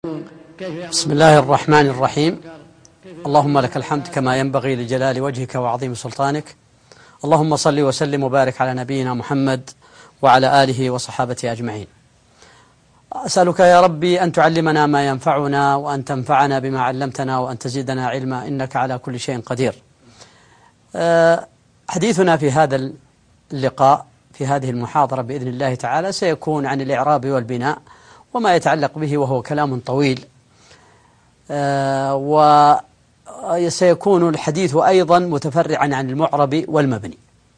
بسم الله الرحمن الرحيم. اللهم لك الحمد كما ينبغي لجلال وجهك وعظيم سلطانك. اللهم صل وسلم وبارك على نبينا محمد وعلى آله وصحابته أجمعين. أسألك يا ربي أن تعلمنا ما ينفعنا وأن تنفعنا بما علمتنا وأن تزيدنا علما إنك على كل شيء قدير. حديثنا في هذا اللقاء في هذه المحاضرة بإذن الله تعالى سيكون عن الإعراب والبناء وما يتعلق به، وهو كلام طويل، وسيكون الحديث أيضا متفرعا عن المعرب والمبني،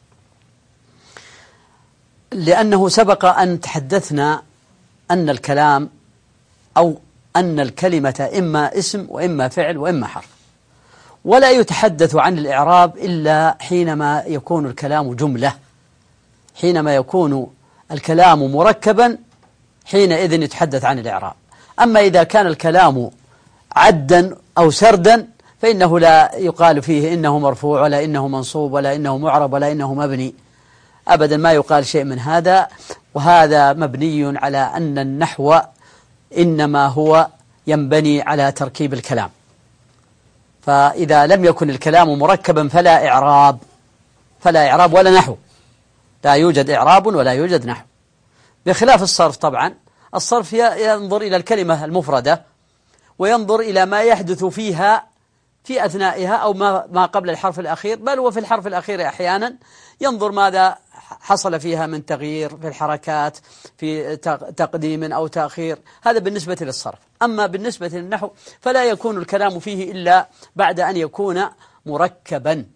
لأنه سبق أن تحدثنا أن الكلام أو أن الكلمة إما اسم وإما فعل وإما حرف، ولا يتحدث عن الإعراب إلا حينما يكون الكلام جملة. حينما يكون الكلام مركبا حينئذ يتحدث عن الإعراب. أما إذا كان الكلام عدا أو سردا فإنه لا يقال فيه إنه مرفوع ولا إنه منصوب ولا إنه معرب ولا إنه مبني، أبدا ما يقال شيء من هذا. وهذا مبني على أن النحو إنما هو ينبني على تركيب الكلام، فإذا لم يكن الكلام مركبا فلا إعراب ولا نحو، لا يوجد إعراب ولا يوجد نحو، بخلاف الصرف. طبعا الصرف ينظر إلى الكلمة المفردة وينظر إلى ما يحدث فيها في أثنائها أو ما قبل الحرف الأخير، بل وفي الحرف الأخير أحيانا ينظر ماذا حصل فيها من تغيير في الحركات، في تقديم أو تأخير. هذا بالنسبة للصرف. أما بالنسبة للنحو فلا يكون الكلام فيه إلا بعد أن يكون مركبا.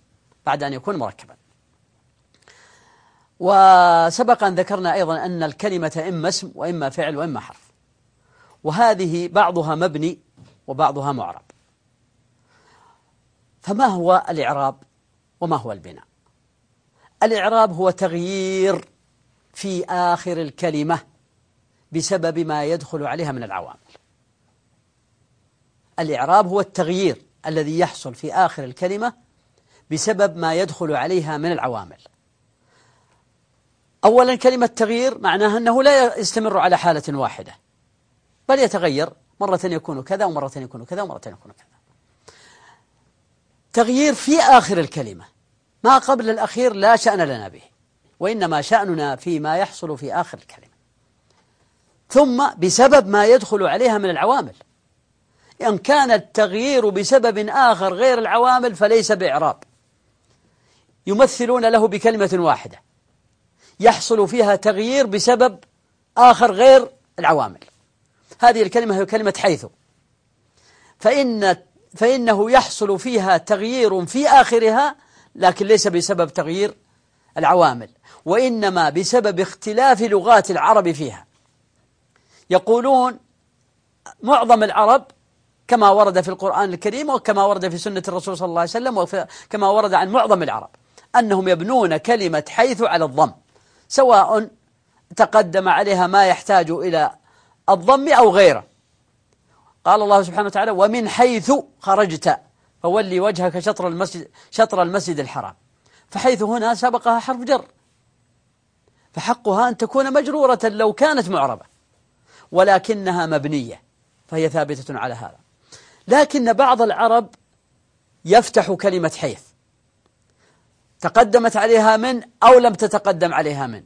وسبق أن ذكرنا أيضا أن الكلمة إما اسم وإما فعل وإما حرف، وهذه بعضها مبني وبعضها معرب. فما هو الإعراب وما هو البناء؟ الإعراب هو تغيير في آخر الكلمة بسبب ما يدخل عليها من العوامل. الإعراب هو التغيير الذي يحصل في آخر الكلمة بسبب ما يدخل عليها من العوامل. أولا، كلمة تغيير معناها أنه لا يستمر على حالة واحدة، بل يتغير، مرة يكون كذا ومرة يكون كذا ومرة يكون كذا. تغيير في آخر الكلمة، ما قبل الأخير لا شأن لنا به، وإنما شأننا فيما يحصل في آخر الكلمة. ثم بسبب ما يدخل عليها من العوامل. إن كان التغيير بسبب آخر غير العوامل فليس بإعراب. يمثلون له بكلمة واحدة يحصل فيها تغيير بسبب آخر غير العوامل. هذه الكلمة هي كلمة حيث، فإنه يحصل فيها تغيير في آخرها، لكن ليس بسبب تغيير العوامل، وإنما بسبب اختلاف لغات العرب فيها. يقولون معظم العرب كما ورد في القرآن الكريم وكما ورد في سنة الرسول صلى الله عليه وسلم وكما ورد عن معظم العرب أنهم يبنون كلمة حيث على الضم، سواء تقدم عليها ما يحتاج إلى الضم أو غيره. قال الله سبحانه وتعالى: ومن حيث خرجت فولي وجهك شطر المسجد الحرام. فحيث هنا سبقها حرف جر، فحقها أن تكون مجرورة لو كانت معربة، ولكنها مبنية فهي ثابتة على هذا. لكن بعض العرب يفتح كلمة حيث تقدمت عليها من أو لم تتقدم عليها من،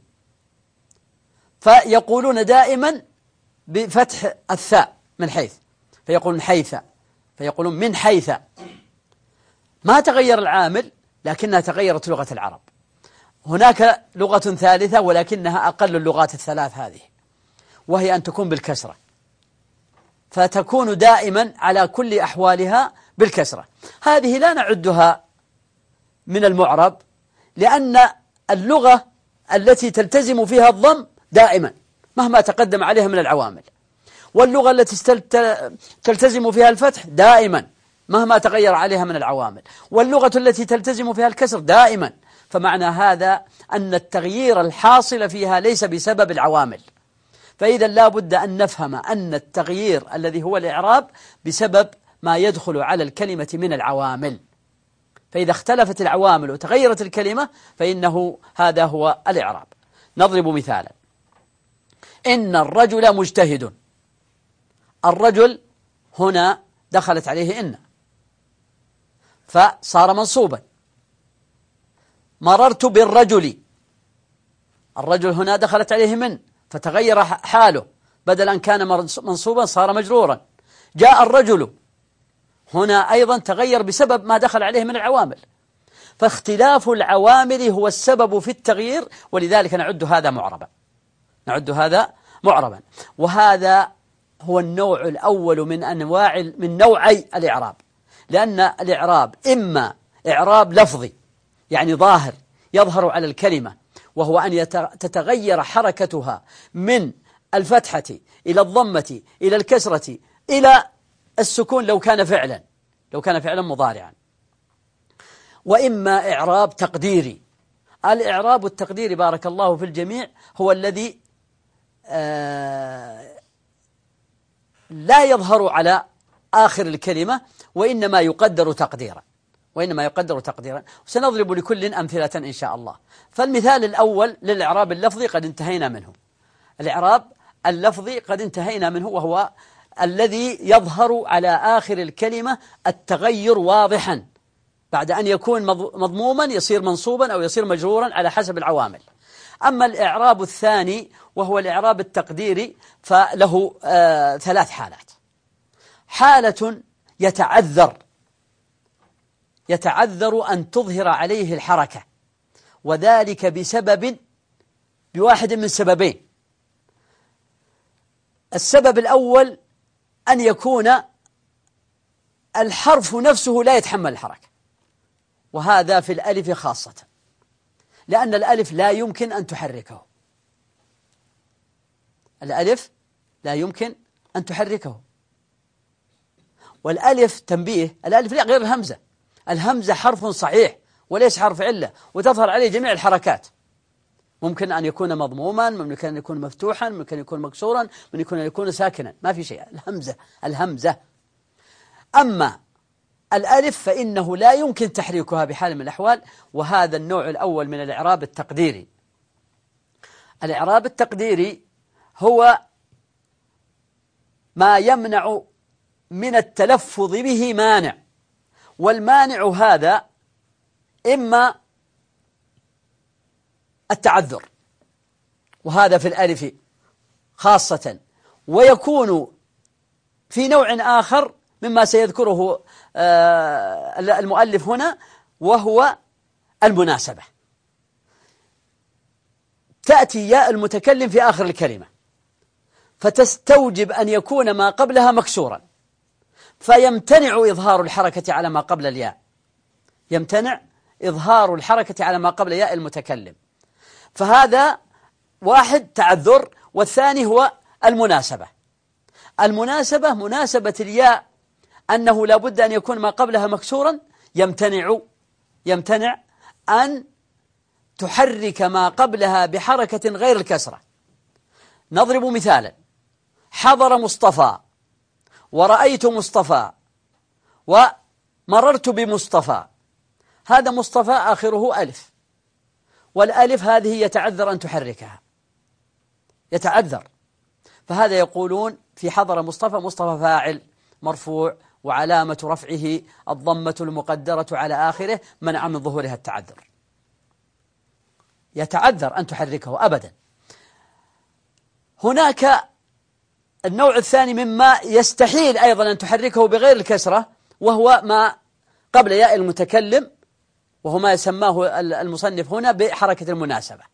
فيقولون دائما بفتح الثاء من حيث، فيقولون حيث، فيقولون من حيث. ما تغير العامل لكنها تغيرت لغة العرب. هناك لغة ثالثة ولكنها أقل اللغات الثلاث هذه، وهي أن تكون بالكسرة، فتكون دائما على كل أحوالها بالكسرة. هذه لا نعدها من المعرب، لأن اللغة التي تلتزم فيها الضم دائما مهما تقدم عليها من العوامل، واللغة التي تلتزم فيها الفتح دائما مهما تغير عليها من العوامل، واللغة التي تلتزم فيها الكسر دائما. فمعنى هذا أن التغيير الحاصل فيها ليس بسبب العوامل. فإذا لا بد أن نفهم أن التغيير الذي هو الإعراب بسبب ما يدخل على الكلمة من العوامل. فإذا اختلفت العوامل وتغيرت الكلمة فإنه هذا هو الإعراب. نضرب مثالا: إن الرجل مجتهد. الرجل هنا دخلت عليه إن فصار منصوبا. مررت بالرجل، الرجل هنا دخلت عليه من فتغير حاله، بدل أن كان منصوبا صار مجرورا. جاء الرجل، هنا أيضا تغير بسبب ما دخل عليه من العوامل. فاختلاف العوامل هو السبب في التغيير، ولذلك نعد هذا معربا. وهذا هو النوع الأول من نوعي الإعراب، لأن الإعراب إما إعراب لفظي يعني ظاهر يظهر على الكلمة، وهو أن تتغير حركتها من الفتحة إلى الضمة إلى الكسرة إلى السكون لو كان فعلا مضارعا. وإما إعراب تقديري. الإعراب التقديري بارك الله في الجميع هو الذي لا يظهر على آخر الكلمة وإنما يقدر تقديرا. وسنضرب لكل أمثلة إن شاء الله. فالمثال الأول للإعراب اللفظي قد انتهينا منه. الإعراب اللفظي قد انتهينا منه، وهو الذي يظهر على آخر الكلمة التغير واضحا، بعد أن يكون مضموما يصير منصوبا أو يصير مجرورا على حسب العوامل. أما الإعراب الثاني وهو الإعراب التقديري فله 3 حالات. حالة يتعذر أن تظهر عليه الحركة، وذلك بواحد من سببين. السبب الأول أن يكون الحرف نفسه لا يتحمل الحركة، وهذا في الألف خاصة، لأن الألف لا يمكن أن تحركه. والألف تنبيه، الألف لا غير الهمزة. الهمزة حرف صحيح وليس حرف علة، وتظهر عليه جميع الحركات. ممكن أن يكون مضموما، ممكن أن يكون مفتوحا، ممكن أن يكون مكسورا، ممكن أن يكون ساكنا، ما في شيء. الهمزة. أما الألف فإنه لا يمكن تحريكها بحال من الأحوال، وهذا النوع الأول من الإعراب التقديري. الإعراب التقديري هو ما يمنع من التلفظ به مانع، والمانع هذا إما التعذر، وهذا في الألف خاصة، ويكون في نوع آخر مما سيذكره المؤلف هنا، وهو المناسبة. تأتي ياء المتكلم في آخر الكلمة فتستوجب أن يكون ما قبلها مكسورا، فيمتنع إظهار الحركة على ما قبل الياء، ياء المتكلم. فهذا واحد تعذر، والثاني هو المناسبة. مناسبة الياء أنه لا بد أن يكون ما قبلها مكسورا، يمتنع أن تحرك ما قبلها بحركة غير الكسرة. نضرب مثالا: حضر مصطفى، ورأيت مصطفى، ومررت بمصطفى. هذا مصطفى آخره ألف، والألف هذه يتعذر أن تحركها، فهذا يقولون في حضر مصطفى فاعل مرفوع، وعلامة رفعه الضمة المقدرة على آخره منع من ظهورها التعذر. يتعذر أن تحركه أبدا. هناك النوع الثاني مما يستحيل أيضا أن تحركه بغير الكسرة، وهو ما قبل ياء المتكلم، وهو ما يسماه المصنف هنا بحركة المناسبة.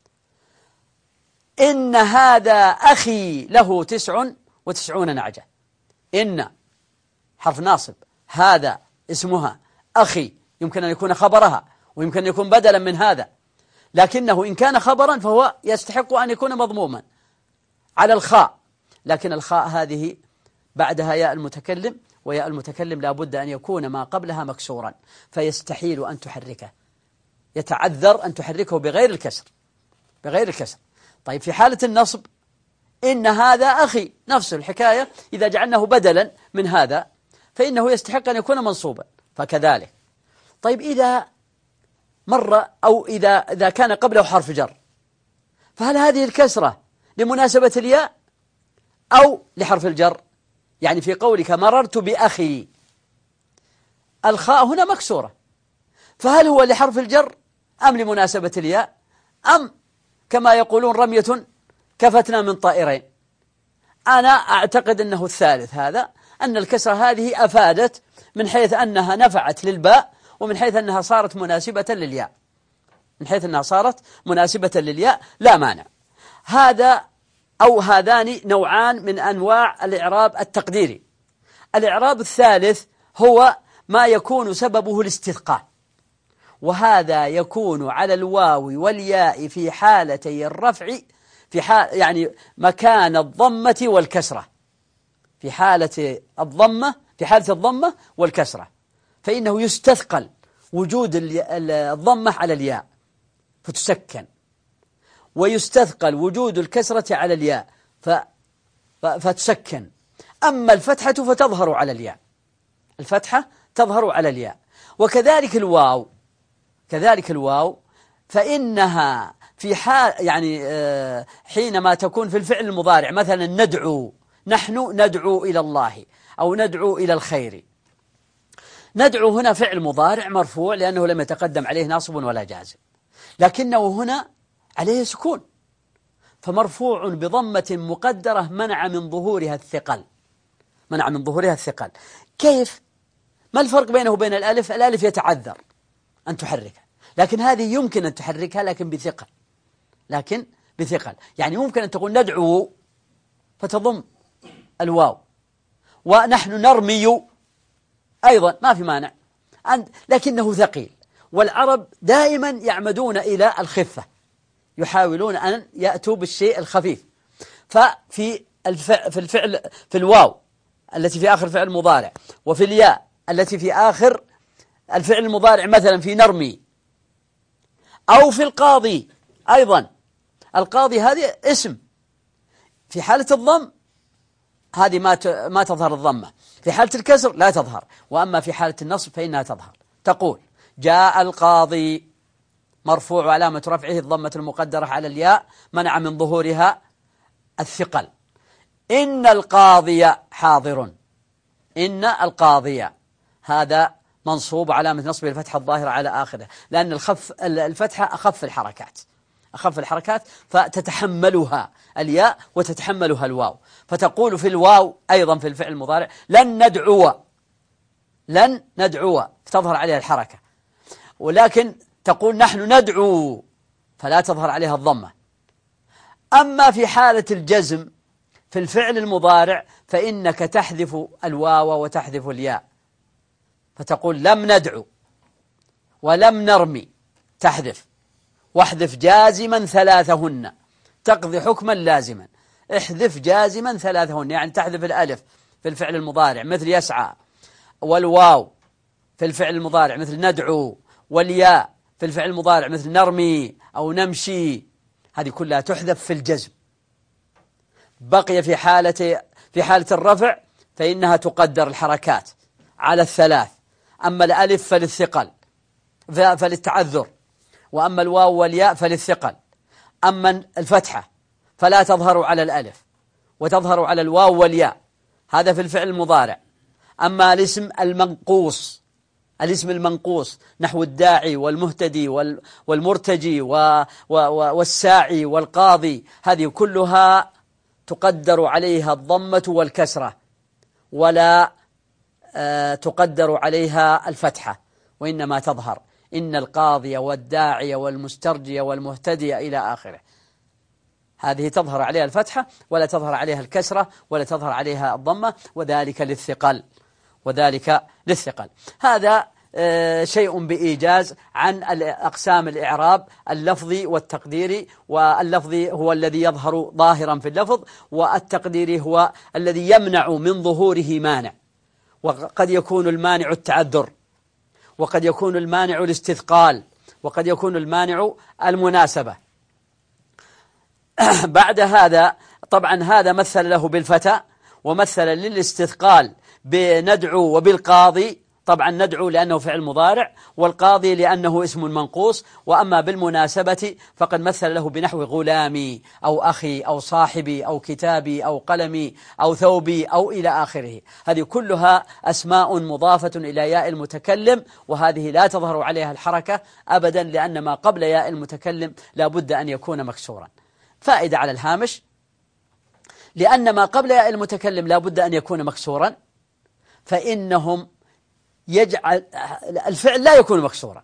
إن هذا أخي له 99 نعجة. إن حرف ناصب، هذا اسمها، أخي يمكن أن يكون خبرها، ويمكن أن يكون بدلا من هذا، لكنه إن كان خبرا فهو يستحق أن يكون مضموما على الخاء، لكن الخاء هذه بعدها ياء المتكلم، وياء المتكلم لا بد أن يكون ما قبلها مكسورا، فيستحيل أن تحركه، يتعذر أن تحركه بغير الكسر. طيب في حالة النصب، إن هذا أخي، نفس الحكاية، إذا جعلناه بدلا من هذا فإنه يستحق أن يكون منصوبا، فكذلك. طيب إذا مر أو إذا كان قبله حرف جر، فهل هذه الكسرة لمناسبة الياء أو لحرف الجر؟ يعني في قولك مررت بأخي، الخاء هنا مكسورة، فهل هو لحرف الجر أم لمناسبة الياء، أم كما يقولون رمية كفتنا من طائرين؟ أنا أعتقد أنه الثالث، هذا أن الكسرة هذه أفادت من حيث أنها نفعت للباء، ومن حيث أنها صارت مناسبة للياء، من حيث أنها صارت مناسبة للياء لا مانع. هذا أو هذان نوعان من أنواع الإعراب التقديري. الإعراب الثالث هو ما يكون سببه الاستثقال، وهذا يكون على الواو والياء في حالتي الرفع، في يعني مكان الضمة والكسرة، في حالة الضمة والكسرة، فإنه يستثقل وجود الضمة على الياء فتسكن، ويستثقل وجود الكسرة على الياء فتسكن. أما الفتحة فتظهر على الياء، الفتحة تظهر على الياء. وكذلك الواو فإنها في حال يعني حينما تكون في الفعل المضارع، مثلا ندعو، نحن ندعو إلى الله أو ندعو إلى الخير. ندعو هنا فعل مضارع مرفوع لأنه لم يتقدم عليه ناصب ولا جازم، لكنه هنا عليه سكون، فمرفوع بضمة مقدرة منع من ظهورها الثقل. كيف؟ ما الفرق بينه وبين الألف؟ الألف يتعذر أن تحركها، لكن هذه يمكن أن تحركها لكن بثقل. يعني ممكن أن تقول ندعو فتضم الواو، ونحن نرمي أيضا ما في مانع، لكنه ثقيل. والعرب دائما يعمدون إلى الخفة، يحاولون أن يأتوا بالشيء الخفيف. ففي الفعل، في الواو التي في آخر فعل مضارع، وفي الياء التي في آخر الفعل المضارع، مثلا في نرمي، أو في القاضي أيضا. القاضي هذه اسم، في حالة الضم هذه ما تظهر الضمة، في حالة الكسر لا تظهر، وأما في حالة النصب فإنها تظهر. تقول جاء القاضي، مرفوع علامة رفعه الضمة المقدرة على الياء منع من ظهورها الثقل. إن القاضي حاضر، إن القاضي هذا منصوب علامة نصبه الفتحة الظاهرة على آخره، لأن الفتحة أخف الحركات فتتحملها الياء وتتحملها الواو. فتقول في الواو أيضا في الفعل المضارع لن ندعو فتظهر عليها الحركة، ولكن تقول نحن ندعو فلا تظهر عليها الضمة. أما في حالة الجزم في الفعل المضارع فإنك تحذف الواو وتحذف الياء، فتقول لم ندعو ولم نرمي، تحذف، واحذف جازما ثلاثهن، تقضي حكما لازما. احذف جازما ثلاثهن، يعني تحذف الألف في الفعل المضارع مثل يسعى، والواو في الفعل المضارع مثل ندعو، والياء في الفعل المضارع مثل نرمي أو نمشي، هذه كلها تحذف في الجزم. بقي في حالة الرفع فإنها تقدر الحركات على الثلاث، أما الألف فللثقل فللتعذر، وأما الواو والياء فللثقل. أما الفتحة فلا تظهر على الألف وتظهر على الواو والياء، هذا في الفعل المضارع. أما الاسم المنقوص نحو الداعي والمهتدي والمرتجي والساعي والقاضي، هذه كلها تقدر عليها الضمة والكسرة، ولا تقدر عليها الفتحة، وإنما تظهر إن القاضي والداعي والمسترجي والمهتدي إلى آخره، هذه تظهر عليها الفتحة ولا تظهر عليها الكسرة ولا تظهر عليها الضمة، وذلك للثقل. هذا شيء بإيجاز عن أقسام الإعراب اللفظي والتقديري. واللفظي هو الذي يظهر ظاهرا في اللفظ، والتقديري هو الذي يمنع من ظهوره مانع، وقد يكون المانع التعذر، وقد يكون المانع الاستثقال، وقد يكون المانع المناسبة. بعد هذا طبعا هذا مثل له بالفتى، ومثل للاستثقال بندعو وبالقاضي طبعا ندعو لأنه فعل مضارع، والقاضي لأنه اسم منقوص. وأما بالمناسبة فقد مثل له بنحو غلامي أو أخي أو صاحبي أو كتابي أو قلمي أو ثوبي أو إلى آخره. هذه كلها أسماء مضافة إلى ياء المتكلم، وهذه لا تظهر عليها الحركة أبدا، لأن ما قبل ياء المتكلم لا بد أن يكون مكسورا. فائدة على الهامش: لأن ما قبل ياء المتكلم لا بد أن يكون مكسورا، فإنهم يجعل الفعل لا يكون مكسورا،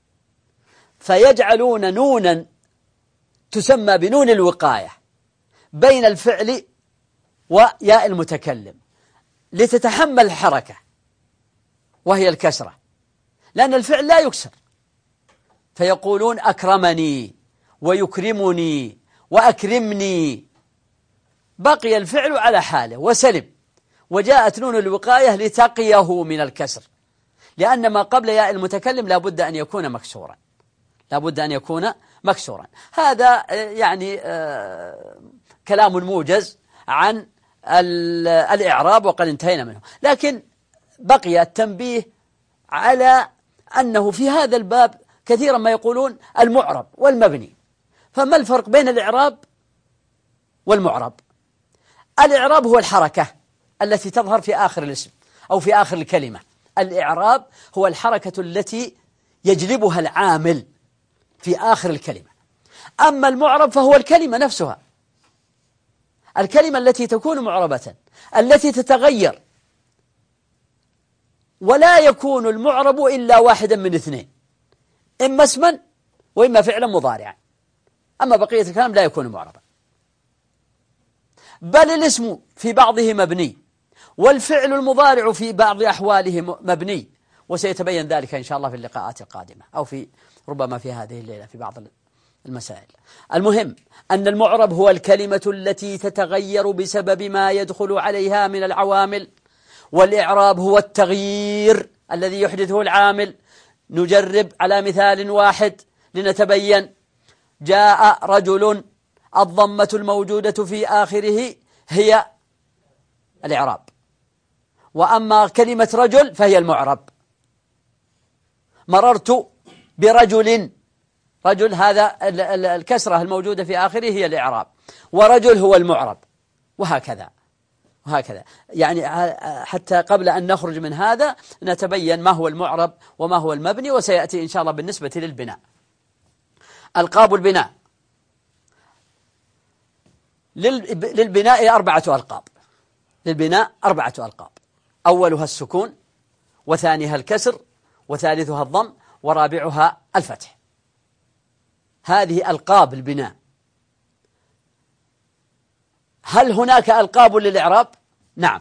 فيجعلون نونا تسمى بنون الوقاية بين الفعل وياء المتكلم لتتحمل الحركة، وهي الكسرة، لأن الفعل لا يكسر، فيقولون أكرمني ويكرمني وأكرمني، بقي الفعل على حاله وسلم، وجاءت نون الوقاية لتقيه من الكسر، لأن ما قبل ياء المتكلم لا بد أن يكون مكسورا، لا بد أن يكون مكسورا. هذا يعني كلام موجز عن الإعراب وقد انتهينا منه، لكن بقي التنبيه على أنه في هذا الباب كثيرا ما يقولون المعرب والمبني. فما الفرق بين الإعراب والمعرب؟ الإعراب هو الحركة التي تظهر في آخر الاسم أو في آخر الكلمة. الإعراب هو الحركة التي يجلبها العامل في آخر الكلمة. أما المعرب فهو الكلمة نفسها، الكلمة التي تكون معربة التي تتغير، ولا يكون المعرب إلا واحدا من اثنين، إما اسما وإما فعلا مضارعا، أما بقية الكلام لا يكون معربا. بل الاسم في بعضه مبني، والفعل المضارع في بعض أحواله مبني، وسيتبين ذلك إن شاء الله في اللقاءات القادمة، أو في ربما في هذه الليلة في بعض المسائل. المهم أن المعرب هو الكلمة التي تتغير بسبب ما يدخل عليها من العوامل، والإعراب هو التغيير الذي يحدثه العامل. نجرب على مثال واحد لنتبين. جاء رجل، الضمة الموجودة في آخره هي الإعراب، وأما كلمة رجل فهي المعرب. مررت برجل، رجل هذا الكسرة الموجودة في آخره هي الإعراب، ورجل هو المعرب، وهكذا وهكذا. يعني حتى قبل أن نخرج من هذا نتبين ما هو المعرب وما هو المبني، وسيأتي إن شاء الله بالنسبة للبناء. ألقاب البناء: للبناء 4 ألقاب. للبناء 4 ألقاب: أولها السكون، وثانيها الكسر، وثالثها الضم، ورابعها الفتح. هذه ألقاب البناء. هل هناك ألقاب للإعراب؟ نعم.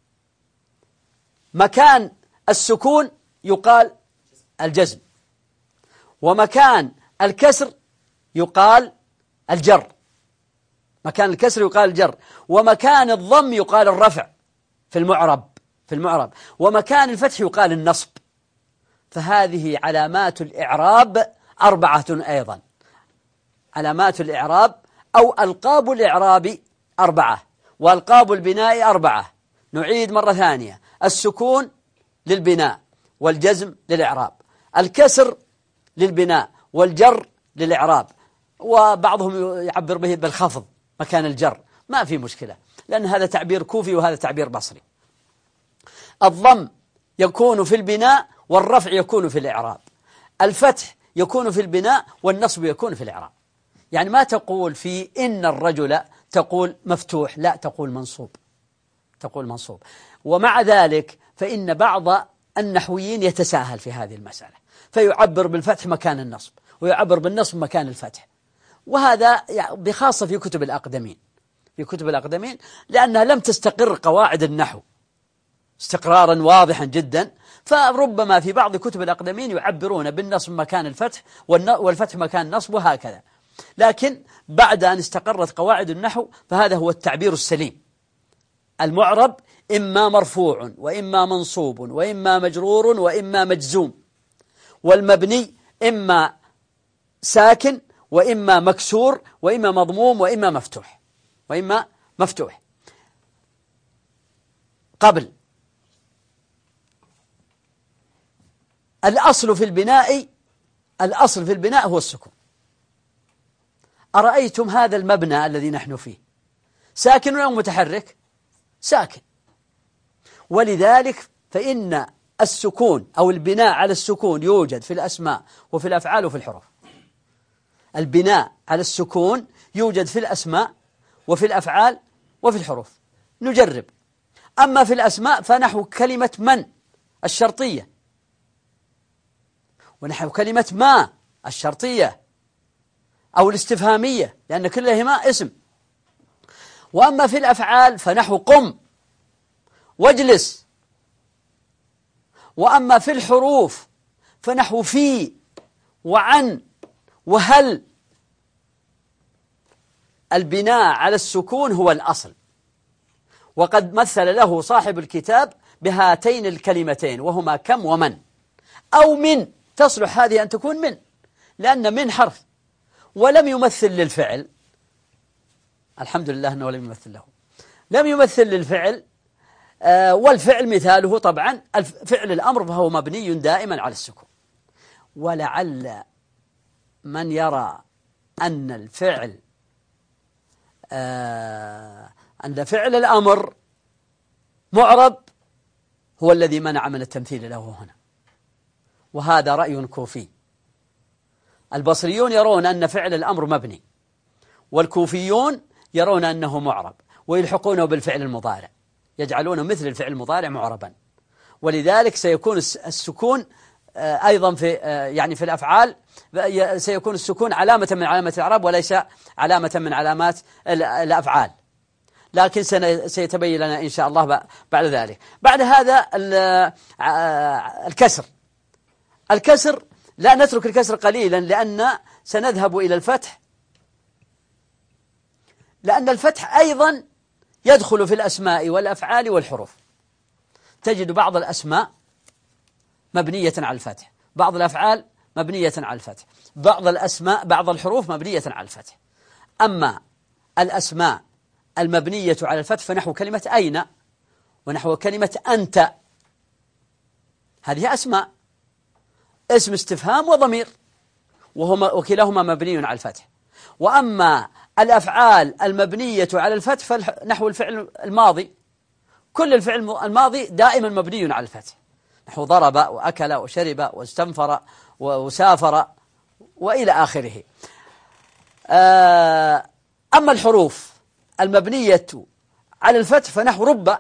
مكان السكون يقال الجزم، ومكان الكسر يقال الجر، مكان الكسر يقال الجر، ومكان الضم يقال الرفع في المعرب، ومكان الفتح يقال النصب. فهذه علامات الإعراب 4 أيضا. علامات الإعراب أو ألقاب الإعراب 4، وألقاب البناء 4. نعيد مرة ثانية: السكون للبناء، والجزم للإعراب، الكسر للبناء، والجر للإعراب، وبعضهم يعبر به بالخفض مكان الجر، ما في مشكلة، لأن هذا تعبير كوفي وهذا تعبير بصري. الضم يكون في البناء، والرفع يكون في الإعراب، الفتح يكون في البناء، والنصب يكون في الإعراب. يعني ما تقول في إن الرجل تقول مفتوح، لا، تقول منصوب، تقول منصوب. ومع ذلك فإن بعض النحويين يتساهل في هذه المسألة، فيعبر بالفتح مكان النصب، ويعبر بالنصب مكان الفتح، وهذا بخاصة في كتب الأقدمين، في كتب الأقدمين، لأنها لم تستقر قواعد النحو استقرارا واضحا جدا، فربما في بعض كتب الأقدمين يعبرون بالنصب مكان الفتح، والفتح مكان النصب، وهكذا. لكن بعد أن استقرت قواعد النحو فهذا هو التعبير السليم. المعرب إما مرفوع وإما منصوب وإما مجرور وإما مجزوم، والمبني إما ساكن وإما مكسور وإما مضموم وإما مفتوح، وإما مفتوح. قبل الأصل في البناء هو السكون. أرأيتم هذا المبنى الذي نحن فيه ساكن أو متحرك؟ ساكن. ولذلك فإن السكون أو البناء على السكون يوجد في الأسماء وفي الأفعال وفي الحروف. البناء على السكون يوجد في الأسماء وفي الأفعال وفي الحروف. نجرب. أما في الأسماء فنحو كلمة من الشرطية، ونحو كلمة ما الشرطية أو الاستفهامية، لأن كلهما اسم. وأما في الأفعال فنحو قم واجلس. وأما في الحروف فنحو في وعن وهل. البناء على السكون هو الأصل، وقد مثل له صاحب الكتاب بهاتين الكلمتين وهما كم ومن. أو من، تصلح هذه أن تكون من، لأن من حرف ولم يمثل للفعل. الحمد لله أنه لم يمثل له، لم يمثل للفعل. والفعل مثاله طبعا فعل الأمر، فهو مبني دائما على السكون. ولعل من يرى أن الفعل أن فعل الأمر معرب هو الذي منع من التمثيل له هنا، وهذا رأي كوفي. البصريون يرون أن فعل الأمر مبني، والكوفيون يرون أنه معرب، ويلحقونه بالفعل المضارع، يجعلونه مثل الفعل المضارع معربا. ولذلك سيكون السكون أيضا في الأفعال سيكون السكون علامة من علامات الإعراب وليس علامة من علامات الأفعال، لكن سيتبين لنا إن شاء الله بعد ذلك. بعد هذا الكسر لا نترك الكسر قليلا، لأن سنذهب إلى الفتح، لأن الفتح أيضا يدخل في الأسماء والأفعال والحروف. تجد بعض الأسماء مبنية على الفتح، بعض الأفعال مبنية على الفتح، بعض الحروف مبنية على الفتح. أما الأسماء المبنية على الفتح فنحو كلمة أين ونحو كلمة أنت، هذه أسماء، اسم استفهام وضمير، وكلاهما مبني على الفتح. وأما الأفعال المبنية على الفتح فنحو الفعل الماضي، كل الفعل الماضي دائما مبني على الفتح، نحو ضرب وأكل وشرب واستنفر وسافر وإلى آخره. أما الحروف المبنية على الفتح فنحو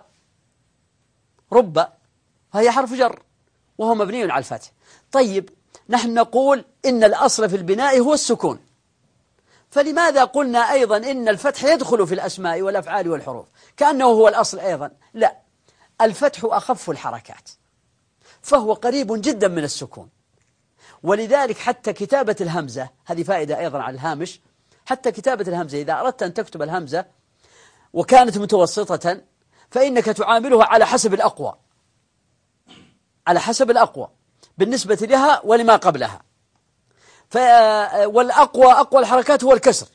رب فهي حرف جر وهو مبني على الفتح. طيب، نحن نقول إن الأصل في البناء هو السكون، فلماذا قلنا أيضا إن الفتح يدخل في الأسماء والأفعال والحروف كأنه هو الأصل أيضا؟ لا، الفتح أخف الحركات، فهو قريب جدا من السكون. ولذلك حتى كتابة الهمزة، هذه فائدة أيضا على الهامش، حتى كتابة الهمزة إذا أردت أن تكتب الهمزة وكانت متوسطة فإنك تعاملها على حسب الأقوى، على حسب الأقوى بالنسبة لها ولما قبلها. أقوى الحركات هو الكسر،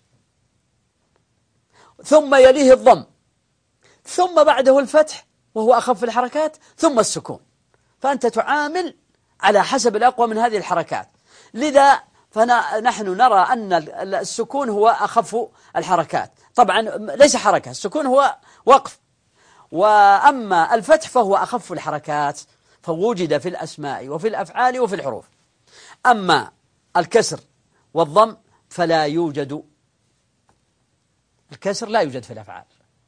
ثم يليه الضم، ثم بعده الفتح وهو أخف الحركات، ثم السكون. فأنت تعامل على حسب الأقوى من هذه الحركات. لذا فنحن نرى أن السكون هو أخف الحركات. طبعا ليس حركة، السكون هو وقف. وأما الفتح فهو أخف الحركات، فوجد في الأسماء وفي الأفعال وفي الحروف. أما الكسر والضم فلا يوجد، الكسر لا يوجد في الأفعال،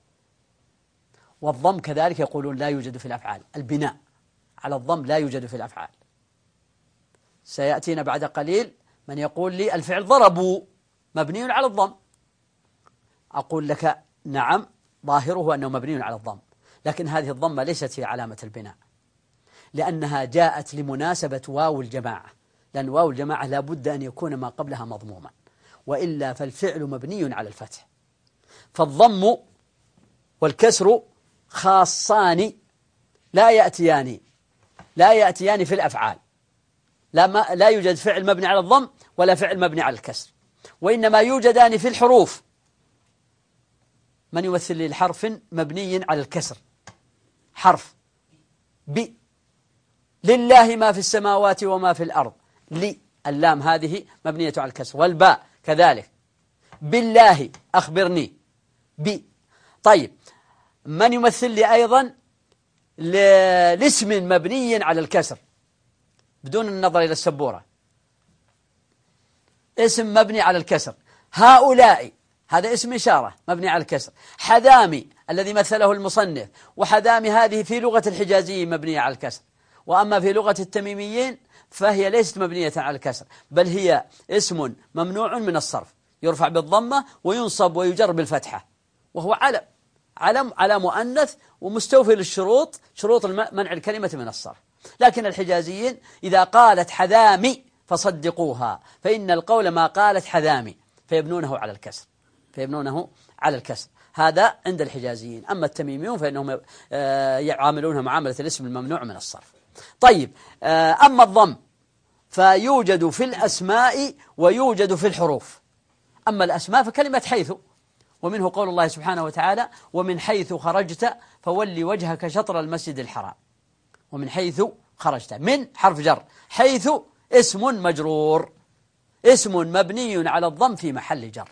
والضم كذلك يقولون لا يوجد في الأفعال. البناء على الضم لا يوجد في الأفعال. سيأتينا بعد قليل من يقول لي الفعل ضربوا مبني على الضم، أقول لك نعم، ظاهره أنه مبني على الضم، لكن هذه الضمة ليست هي علامة البناء، لأنها جاءت لمناسبة واو الجماعة، لأن واو الجماعة لا بد أن يكون ما قبلها مضموما، وإلا فالفعل مبني على الفتح. فالضم والكسر خاصان لا يأتيان في الأفعال. لا يوجد فعل مبني على الضم ولا فعل مبني على الكسر، وإنما يوجدان في الحروف. من يمثل لي الحرف مبني على الكسر؟ حرف لله ما في السماوات وما في الأرض. لي اللام هذه مبنية على الكسر، والباء كذلك. بالله أخبرني بي. طيب من يمثل لي أيضا لاسم مبني على الكسر بدون النظر إلى السبورة، اسم مبني على الكسر. هؤلاء هذا اسم إشارة مبني على الكسر. حذامي الذي مثله المصنف، وحذامي هذه في لغة الحجازيين مبنية على الكسر، وأما في لغة التميميين فهي ليست مبنية على الكسر، بل هي اسم ممنوع من الصرف، يرفع بالضمة وينصب ويجر بالفتحة، وهو على مؤنث ومستوفي للشروط، شروط منع الكلمة من الصرف. لكن الحجازيين إذا قالت حذامي فصدقوها، فإن القول ما قالت حذامي، فيبنونه على الكسر. هذا عند الحجازيين. أما التميميون فإنهم يعاملونها معاملة الاسم الممنوع من الصرف. طيب أما الضم فيوجد في الأسماء ويوجد في الحروف. أما الأسماء فكلمة حيث، ومنه قول الله سبحانه وتعالى: ومن حيث خرجت فولي وجهك شطر المسجد الحرام. ومن حيث خرجت، من حرف جر، حيث اسم مجرور، اسم مبني على الضم في محل جر.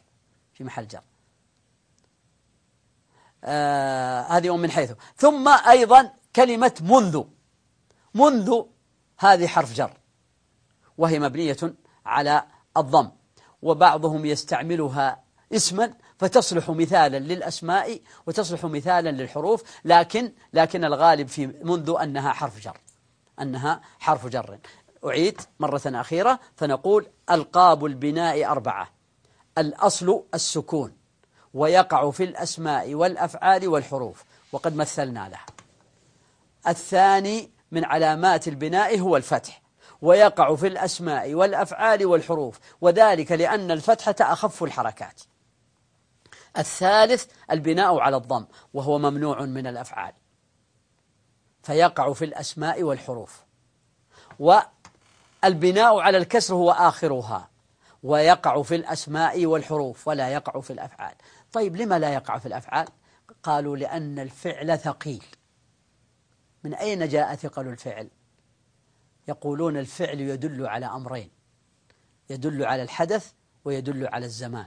هذه ومن حيث. ثم أيضا كلمة منذ هذه حرف جر وهي مبنية على الضم، وبعضهم يستعملها اسما فتصلح مثالا للأسماء وتصلح مثالا للحروف، لكن الغالب في منذ أنها حرف جر. أعيد مرة أخيرة فنقول: ألقاب البناء 4: الأصل السكون، ويقع في الأسماء والأفعال والحروف، وقد مثلنا لها. الثاني من علامات البناء هو الفتح، ويقع في الأسماء والأفعال والحروف، وذلك لأن الفتحة أخف الحركات. الثالث البناء على الضم، وهو ممنوع من الأفعال، فيقع في الأسماء والحروف. والبناء على الكسر هو آخرها، ويقع في الأسماء والحروف ولا يقع في الأفعال. طيب لما لا يقع في الأفعال؟ قالوا: لأن الفعل ثقيل. من أين جاء ثقل الفعل؟ يقولون الفعل يدل على أمرين: يدل على الحدث ويدل على الزمان،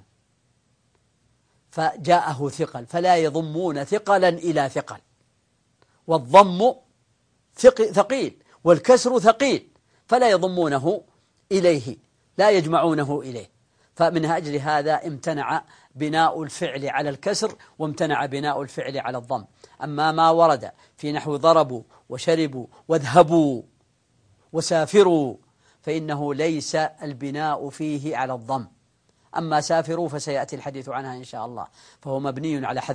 فجاءه ثقل، فلا يضمون ثقلا إلى ثقل. والضم ثقيل والكسر ثقيل، فلا يضمونه إليه، لا يجمعونه إليه. فمن أجل هذا امتنع بناء الفعل على الكسر، وامتنع بناء الفعل على الضم. أما ما ورد في نحو ضربوا وشربوا واذهبوا وسافروا فإنه ليس البناء فيه على الضم. أما سافروا فسيأتي الحديث عنها إن شاء الله، فهو مبني على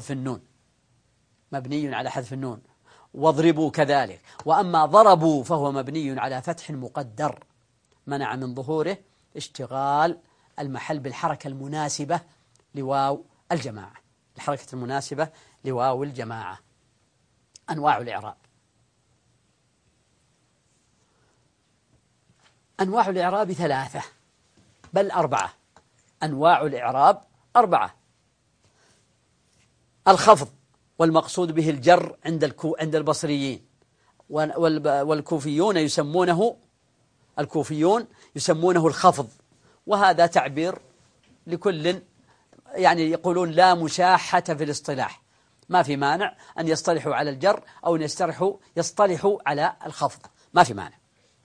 حذف النون، واضربوا كذلك. وأما ضربوا فهو مبني على فتح مقدر منع من ظهوره اشتغال المحل بالحركة المناسبة لواو الجماعة. أنواع الإعراب. أنواع الإعراب 3 بل 4. أنواع الإعراب 4: الخفض، والمقصود به الجر عند البصريين، والكوفيون يسمونه الخفض، وهذا تعبير لكل، يعني يقولون لا مشاحة في الاصطلاح، ما في مانع أن يصطلحوا على الجر أو أن يصطلحوا على الخفض، ما في مانع.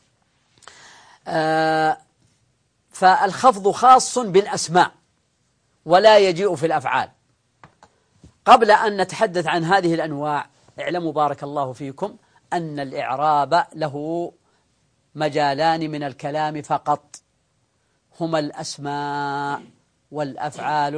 فالخفض خاص بالأسماء ولا يجيء في الأفعال. قبل أن نتحدث عن هذه الأنواع اعلموا بارك الله فيكم أن الإعراب له مجالان من الكلام فقط، هما الأسماء والأفعال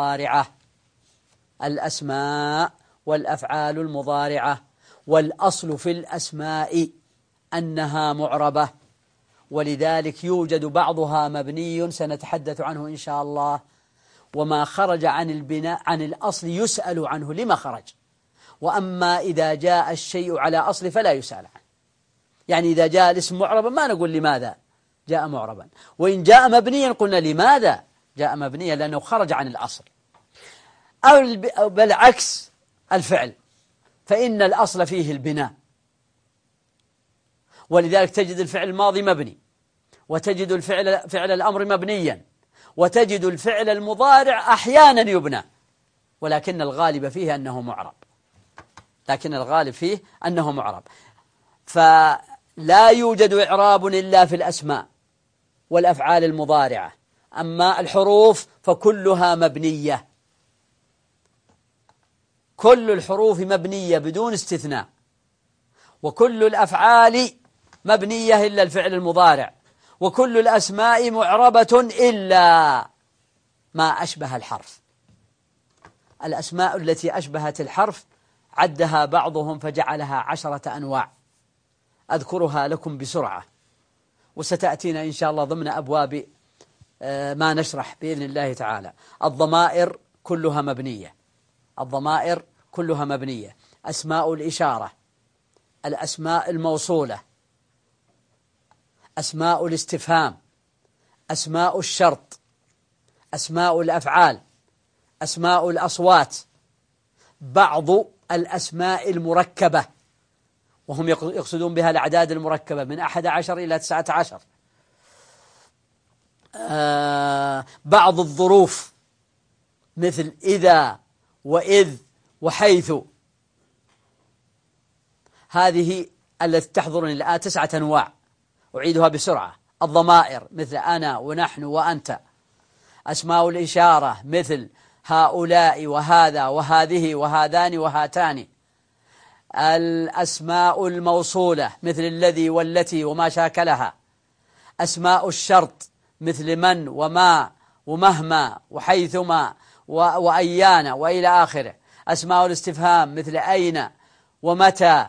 المضارعة. والأصل في الأسماء أنها معربة، ولذلك يوجد بعضها مبني سنتحدث عنه إن شاء الله، وما خرج عن الأصل يسأل عنه لما خرج. وأما إذا جاء الشيء على أصل فلا يسأل عنه، يعني إذا جاء الاسم معربا ما نقول لماذا جاء معربا، وإن جاء مبنيا قلنا لماذا جاء مبنيا، لأنه خرج عن الأصل. أو بالعكس الفعل، فإن الأصل فيه البناء، ولذلك تجد الفعل الماضي مبني، وتجد فعل الأمر مبنيا، وتجد الفعل المضارع أحيانا يبنى، ولكن الغالب فيه أنه معرب. فلا يوجد إعراب إلا في الأسماء والأفعال المضارعة. أما الحروف فكلها مبنية، كل الحروف مبنية بدون استثناء، وكل الأفعال مبنية إلا الفعل المضارع، وكل الأسماء معربة إلا ما أشبه الحرف. الأسماء التي أشبهت الحرف عدها بعضهم فجعلها 10 أنواع، أذكرها لكم بسرعة، وستأتينا إن شاء الله ضمن أبواب ما نشرح بإذن الله تعالى. الضمائر كلها مبنية، أسماء الإشارة، الأسماء الموصولة، أسماء الاستفهام، أسماء الشرط، أسماء الأفعال، أسماء الأصوات، بعض الأسماء المركبة، وهم يقصدون بها الأعداد المركبة من 11 إلى 19، بعض الظروف مثل إذا وإذ وحيث، هذه التي تحضرني الآن 9 أنواع أعيدها بسرعة. الضمائر مثل أنا ونحن وأنت، أسماء الإشارة مثل هؤلاء وهذا وهذه وهذان وهاتان، الأسماء الموصولة مثل الذي والتي وما شاكلها، أسماء الشرط مثل من وما ومهما وحيثما وأيان وإلى آخره، أسماء الاستفهام مثل أين ومتى،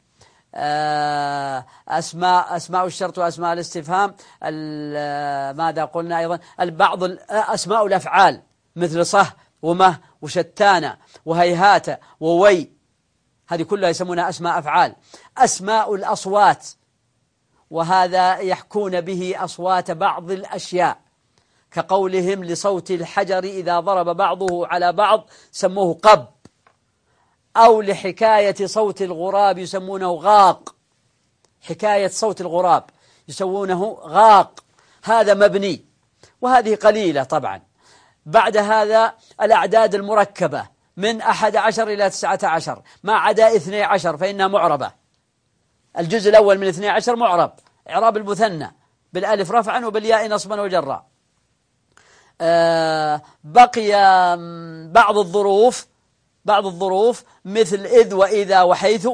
أسماء الشرط وأسماء الاستفهام. ماذا قلنا أيضا؟ بعض أسماء الأفعال مثل صه ومه وشتان وهيهات ووي، هذه كلها يسمونها أسماء أفعال. أسماء الأصوات، وهذا يحكون به أصوات بعض الأشياء، كقولهم لصوت الحجر إذا ضرب بعضه على بعض سموه قب، أو لحكاية صوت الغراب يسمونه غاق، حكاية صوت الغراب يسمونه غاق، هذا مبني، وهذه قليلة طبعا. بعد هذا الأعداد المركبة من 11 إلى 19 ما عدا 12 فإنها معربة. الجزء الأول من 12 معرب، إعراب المثنى بالألف رفعا وبالياء نصبا وجرا. بقي بعض الظروف مثل إذ وإذا وحيث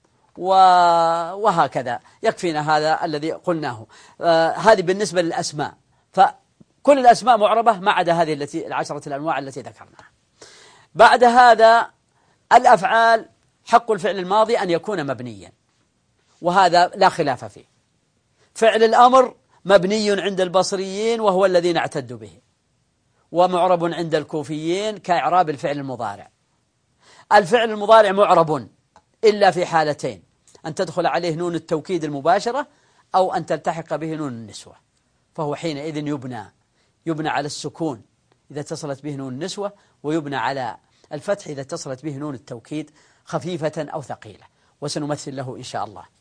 وهكذا. يكفينا هذا الذي قلناه. هذه بالنسبة للأسماء، فكل الأسماء معربة ما عدا هذه 10 الأنواع التي ذكرناها. بعد هذا الأفعال حق الفعل الماضي أن يكون مبنيا، وهذا لا خلاف فيه. فعل الأمر مبني عند البصريين وهو الذي نعتد به، ومعرب عند الكوفيين كإعراب الفعل المضارع. الفعل المضارع معرب إلا في حالتين: أن تدخل عليه نون التوكيد المباشرة، أو أن تلتحق به نون النسوة، فهو حينئذ يبنى على السكون إذا اتصلت به نون النسوة، ويبنى على الفتح إذا اتصلت به نون التوكيد خفيفة أو ثقيلة، وسنمثل له إن شاء الله.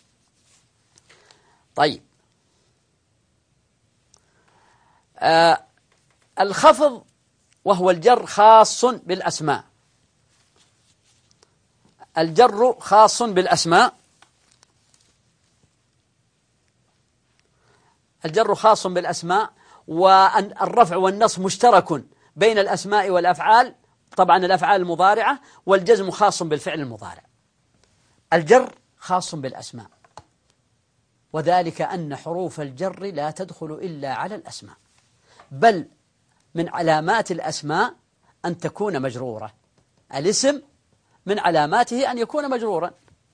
طيب، الخفض وهو الجر خاص بالأسماء. الجر خاص بالأسماء، والرفع والنصب مشترك بين الأسماء والأفعال، طبعا الأفعال المضارعة، والجزم خاص بالفعل المضارع. الجر خاص بالأسماء، وذلك أن حروف الجر لا تدخل إلا على الأسماء، بل من علامات الأسماء أن تكون مجرورة. الاسم من علاماته أن يكون مجرورا،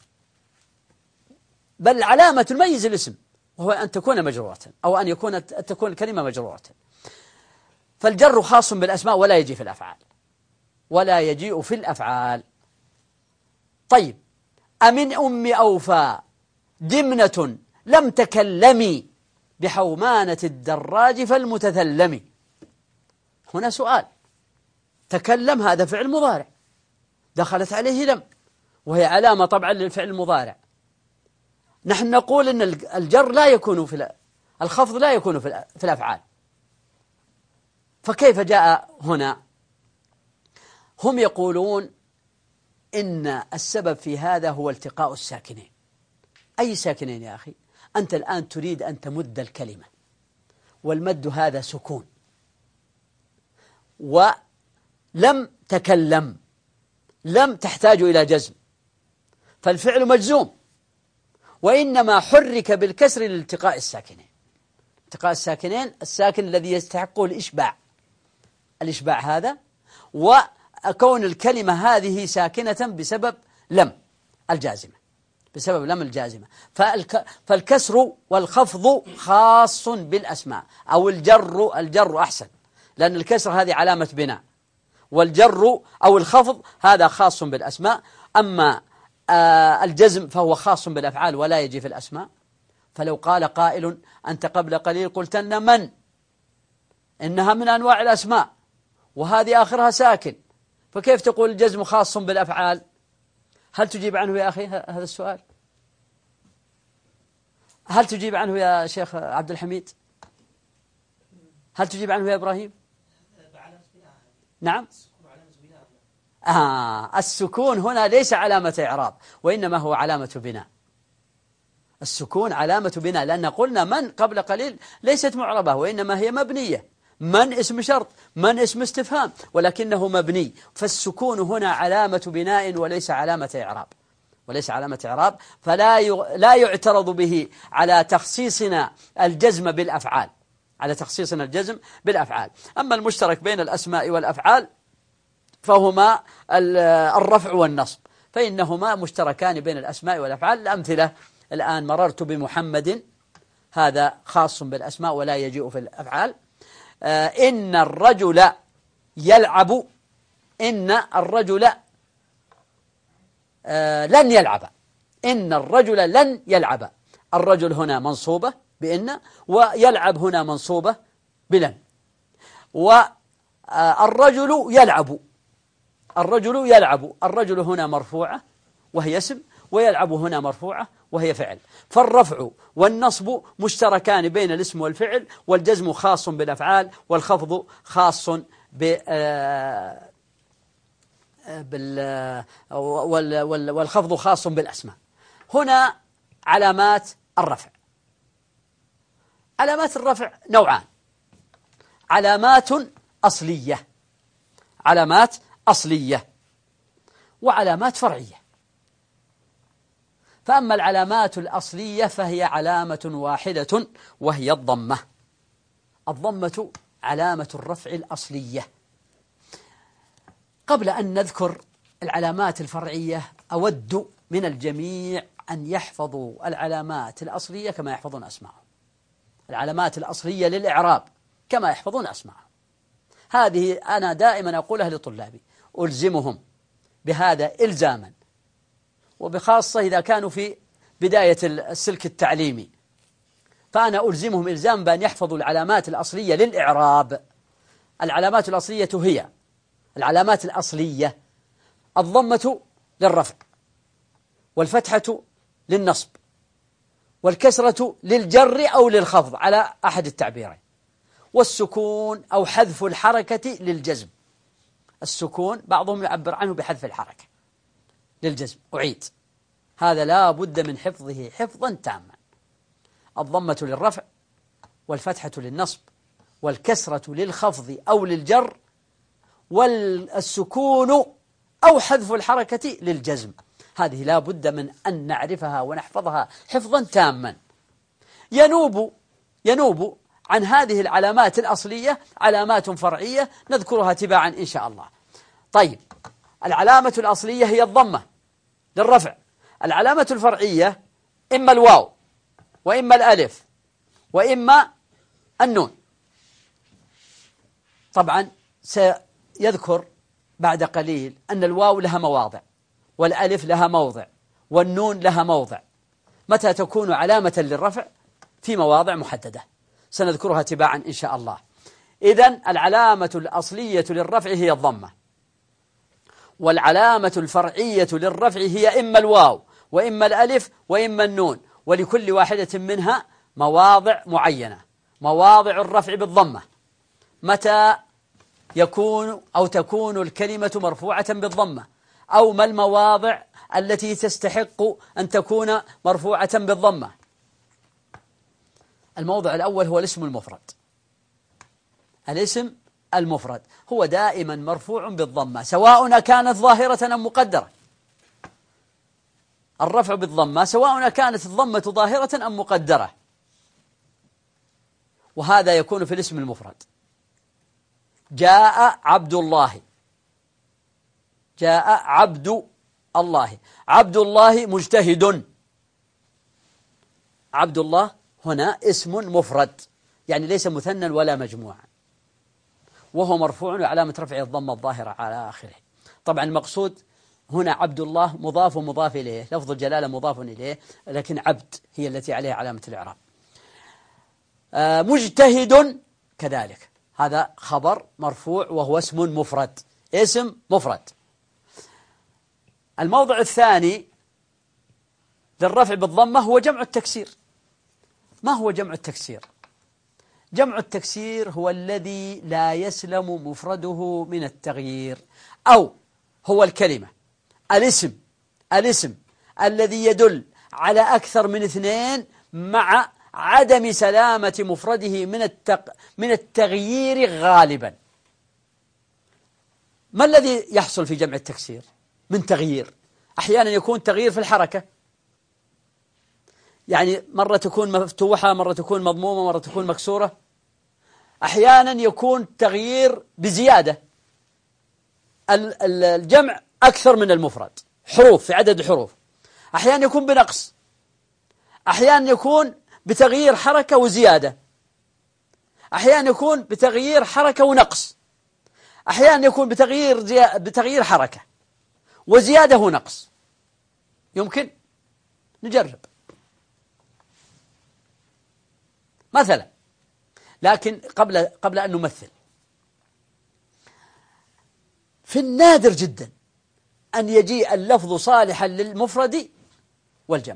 بل علامة تميز الاسم وهو أن تكون مجرورة، أو أن تكون الكلمة مجرورة. فالجر خاص بالأسماء ولا يجيء في الأفعال. طيب، أمن أم أوفى دمنة لم تكلمي بحومانة الدراج فالمتثلم. هنا سؤال. تكلم هذا فعل مضارع دخلت عليه لم، وهي علامة طبعا للفعل المضارع. نحن نقول أن الجر لا يكون الخفض لا يكون في الأفعال، فكيف جاء هنا؟ هم يقولون إن السبب في هذا هو التقاء الساكنين. أي ساكنين يا أخي؟ أنت الآن تريد أن تمد الكلمة، والمد هذا سكون، ولم تكلم، لم تحتاج إلى جزم، فالفعل مجزوم، وإنما حرك بالكسر لالتقاء الساكنين. التقاء الساكنين، الساكن الذي يستحقه الإشباع هذا، وكون الكلمة هذه ساكنة بسبب لم الجازمة، بسبب لم الجازمة. فالكسر والخفض خاص بالأسماء، أو الجر أحسن، لأن الكسر هذه علامة بناء، والجر أو الخفض هذا خاص بالأسماء. أما الجزم فهو خاص بالأفعال ولا يجي في الأسماء. فلو قال قائل أنت قبل قليل قلت أن من إنها من أنواع الأسماء وهذه آخرها ساكن، فكيف تقول الجزم خاص بالأفعال؟ هل تجيب عنه يا أخي هذا السؤال؟ هل تجيب عنه يا شيخ عبد الحميد؟ هل تجيب عنه يا إبراهيم؟ نعم. السكون هنا ليس علامة إعراب، وإنما هو علامة بناء. السكون علامة بناء، لأن قلنا من قبل قليل ليست معربة، وإنما هي مبنية. من اسم شرط، من اسم استفهام، ولكنه مبني، فالسكون هنا علامة بناء وليس علامة إعراب، فلا لا يعترض به على تخصيصنا الجزم بالأفعال، أما المشترك بين الأسماء والأفعال فهما الرفع والنصب، فإنهما مشتركان بين الأسماء والأفعال. الأمثلة الآن: مررت بمحمد، هذا خاص بالأسماء ولا يجيء في الأفعال. إن الرجل يلعب، إن الرجل لن يلعب، إن الرجل لن يلعب. الرجل هنا منصوبة بإن، ويلعب هنا منصوبة بلن. والرجل يلعب، الرجل هنا مرفوعة وهي اسم، ويلعب هنا مرفوعة وهي فعل. فالرفع والنصب مشتركان بين الاسم والفعل، والجزم خاص بالأفعال، والخفض خاص والخفض خاص بالأسماء. هنا علامات الرفع. علامات الرفع نوعان: علامات أصلية وعلامات فرعية. فأما العلامات الأصلية فهي علامة واحدة وهي الضمة. الضمة علامة الرفع الأصلية. قبل أن نذكر العلامات الفرعية أود من الجميع أن يحفظوا العلامات الأصلية كما يحفظون أسماءهم، العلامات الأصلية للإعراب كما يحفظون أسماءهم. هذه أنا دائما أقولها لطلابي، ألزمهم بهذا إلزاما، وبخاصة إذا كانوا في بداية السلك التعليمي، فأنا ألزمهم إلزام بأن يحفظوا العلامات الأصلية للإعراب. العلامات الأصلية هي العلامات الأصلية: الضمة للرفع، والفتحة للنصب، والكسرة للجر أو للخفض على أحد التعبيرين، والسكون أو حذف الحركة للجزم. السكون بعضهم يعبر عنه بحذف الحركة للجزم. أعيد، هذا لا بد من حفظه حفظا تاما: الضمة للرفع، والفتحة للنصب، والكسرة للخفض أو للجر، والسكون أو حذف الحركة للجزم. هذه لا بد من أن نعرفها ونحفظها حفظا تاما. ينوب عن هذه العلامات الأصلية علامات فرعية نذكرها تباعا إن شاء الله. طيب، العلامة الأصلية هي الضمة للرفع. العلامة الفرعية إما الواو، وإما الألف، وإما النون. طبعا سيذكر بعد قليل أن الواو لها مواضع، والألف لها موضع، والنون لها موضع. متى تكون علامة للرفع؟ في مواضع محددة سنذكرها تباعا إن شاء الله. إذن العلامة الأصلية للرفع هي الضمة، والعلامة الفرعية للرفع هي إما الواو، وإما الألف، وإما النون. ولكل واحدة منها مواضع معينة. مواضع الرفع بالضمة: متى يكون أو تكون الكلمة مرفوعة بالضمة، أو ما المواضع التي تستحق أن تكون مرفوعة بالضمة. الموضع الأول هو الاسم المفرد. الاسم المفرد هو دائما مرفوع بالضمة، سواء كانت ظاهرة أم مقدرة. الرفع بالضمة سواء كانت الضمة ظاهرة أم مقدرة، وهذا يكون في الاسم المفرد. جاء عبد الله، جاء عبد الله، عبد الله مجتهد. عبد الله هنا اسم مفرد، يعني ليس مثنى ولا مجموعا، وهو مرفوع وعلامة رفعه الضمة الظاهرة على آخره. طبعا المقصود هنا عبد الله مضاف ومضاف إليه، لفظ الجلالة مضاف إليه، لكن عبد هي التي عليها علامة الإعراب. مجتهد كذلك، هذا خبر مرفوع وهو اسم مفرد، اسم مفرد. الموضع الثاني للرفع بالضمة هو جمع التكسير. ما هو جمع التكسير؟ جمع التكسير هو الذي لا يسلم مفرده من التغيير، أو هو الكلمة، الاسم الذي يدل على أكثر من اثنين مع عدم سلامة مفرده من التغيير غالبا. ما الذي يحصل في جمع التكسير من تغيير؟ أحيانا يكون تغيير في الحركة، يعني مرة تكون مفتوحة، مرة تكون مضمومة، مرة تكون مكسورة. أحيانا يكون تغيير بزيادة، الجمع أكثر من المفرد، حروف في عدد الحروف. أحيانا يكون بنقص، أحيانا يكون بتغيير حركة وزيادة، أحيانا يكون بتغيير حركة ونقص، أحيانا يكون بتغيير حركة وزيادة ونقص. يمكن نجرب مثلا، لكن قبل أن نمثل، في النادر جدا أن يجيء اللفظ صالحا للمفرد والجمع.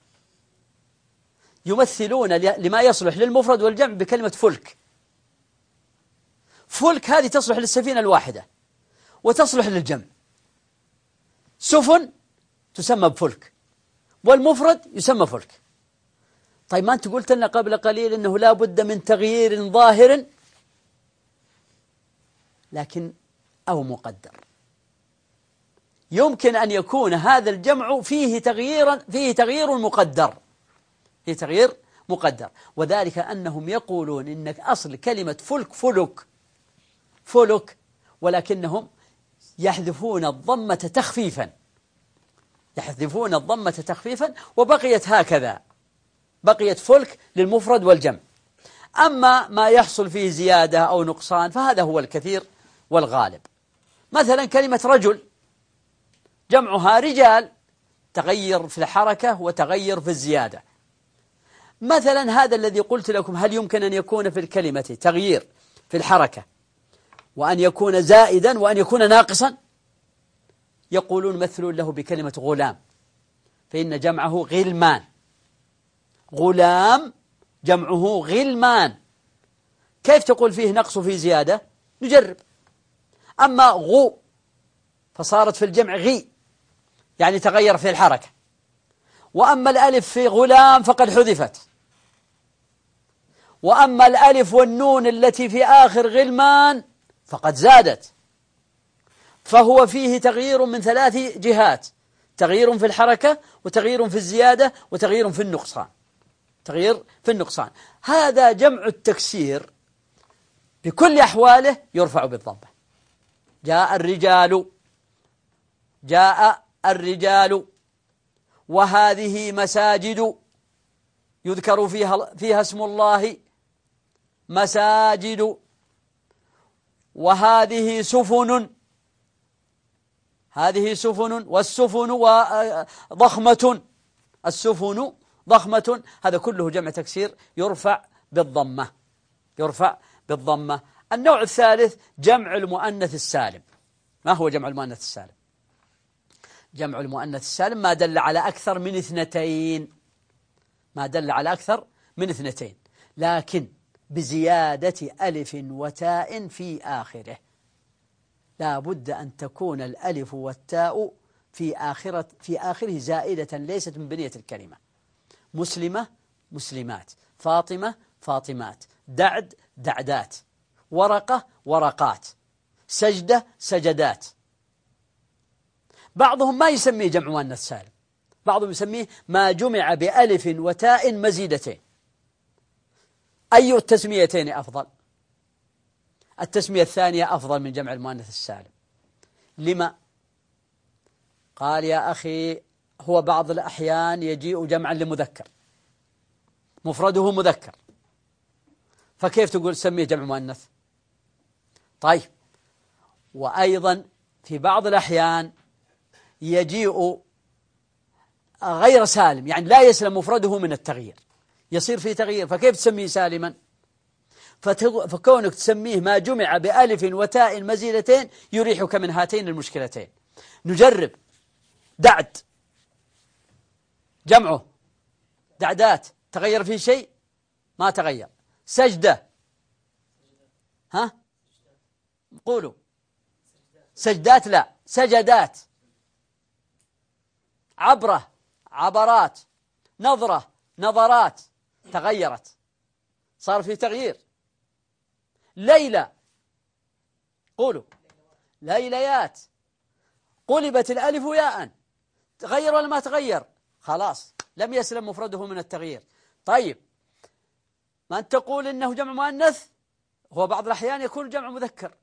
يمثلون لما يصلح للمفرد والجمع بكلمة فلك. فلك هذه تصلح للسفينة الواحدة وتصلح للجمع. سفن تسمى بفلك والمفرد يسمى فلك. طيب ما أنت قلت لنا قبل قليل أنه لا بد من تغيير ظاهر لكن أو مقدر. يمكن أن يكون هذا الجمع فيه تغيير مقدر، فيه تغيير مقدر، وذلك أنهم يقولون إن أصل كلمة فلك، ولكنهم يحذفون الضمة تخفيفا، وبقيت هكذا، بقيت فلك للمفرد والجمع. أما ما يحصل فيه زيادة أو نقصان فهذا هو الكثير والغالب. مثلا كلمة رجل جمعها رجال، تغير في الحركة وتغير في الزيادة. مثلا هذا الذي قلت لكم، هل يمكن أن يكون في الكلمة تغيير في الحركة وأن يكون زائدا وأن يكون ناقصا؟ يقولون مثلون له بكلمة غلام، فإن جمعه غلمان. غلام جمعه غلمان، كيف تقول فيه نقص وفيه زيادة؟ نجرب. أما غو فصارت في الجمع غي، يعني تغير في الحركة. وأما الألف في غلام فقد حذفت، وأما الألف والنون التي في آخر غلمان فقد زادت. فهو فيه تغيير من 3 جهات: تغيير في الحركة، وتغيير في الزيادة، وتغيير في النقصان. تغيير في النقصان. هذا جمع التكسير بكل أحواله يرفع بالضمة. جاء الرجال، وهذه مساجد يذكر فيها اسم الله مساجد، وهذه سفن، والسفن ضخمة، السفن ضخمة. هذا كله جمع تكسير يرفع بالضمة. النوع الثالث جمع المؤنث السالم. ما هو جمع المؤنث السالم؟ جمع المؤنث السالم ما دل على أكثر من 2. ما دل على أكثر من 2، لكن بزيادة ألف وتاء في آخره. لا بد أن تكون الألف والتاء في آخره زائدة ليست من بنية الكلمة. مسلمة مسلمات، فاطمة فاطمات، دعد دعدات، ورقة ورقات، سجدة سجدات. بعضهم ما يسميه جمع مؤنث سالم، بعضهم يسميه ما جمع بألف وتاء مزيدتين. أي التسميتين أفضل؟ التسمية الثانية أفضل من جمع المؤنث السالم. لما؟ قال يا أخي هو بعض الأحيان يجيء جمعا لمذكر مفرده مذكر، فكيف تقول سميه جمع مؤنث؟ طيب، وأيضا في بعض الأحيان يجيء غير سالم، يعني لا يسلم مفرده من التغيير، يصير فيه تغيير، فكيف تسميه سالما؟ فكونك تسميه ما جمع بألف وتاء مزيدتين يريحك من هاتين المشكلتين. نجرب. دعد جمعه دعدات، تغير فيه شيء؟ ما تغير. سجدة، ها قولوا سجدات، لا سجدات. عبرة عبرات، نظرة نظرات، تغيرت، صار في تغيير. ليلى قولوا ليليات، قلبت الألف ياء، تغير ولا ما تغير؟ خلاص لم يسلم مفرده من التغيير. طيب، ما أنت تقول إنه جمع مؤنث، هو بعض الأحيان يكون جمع مذكر.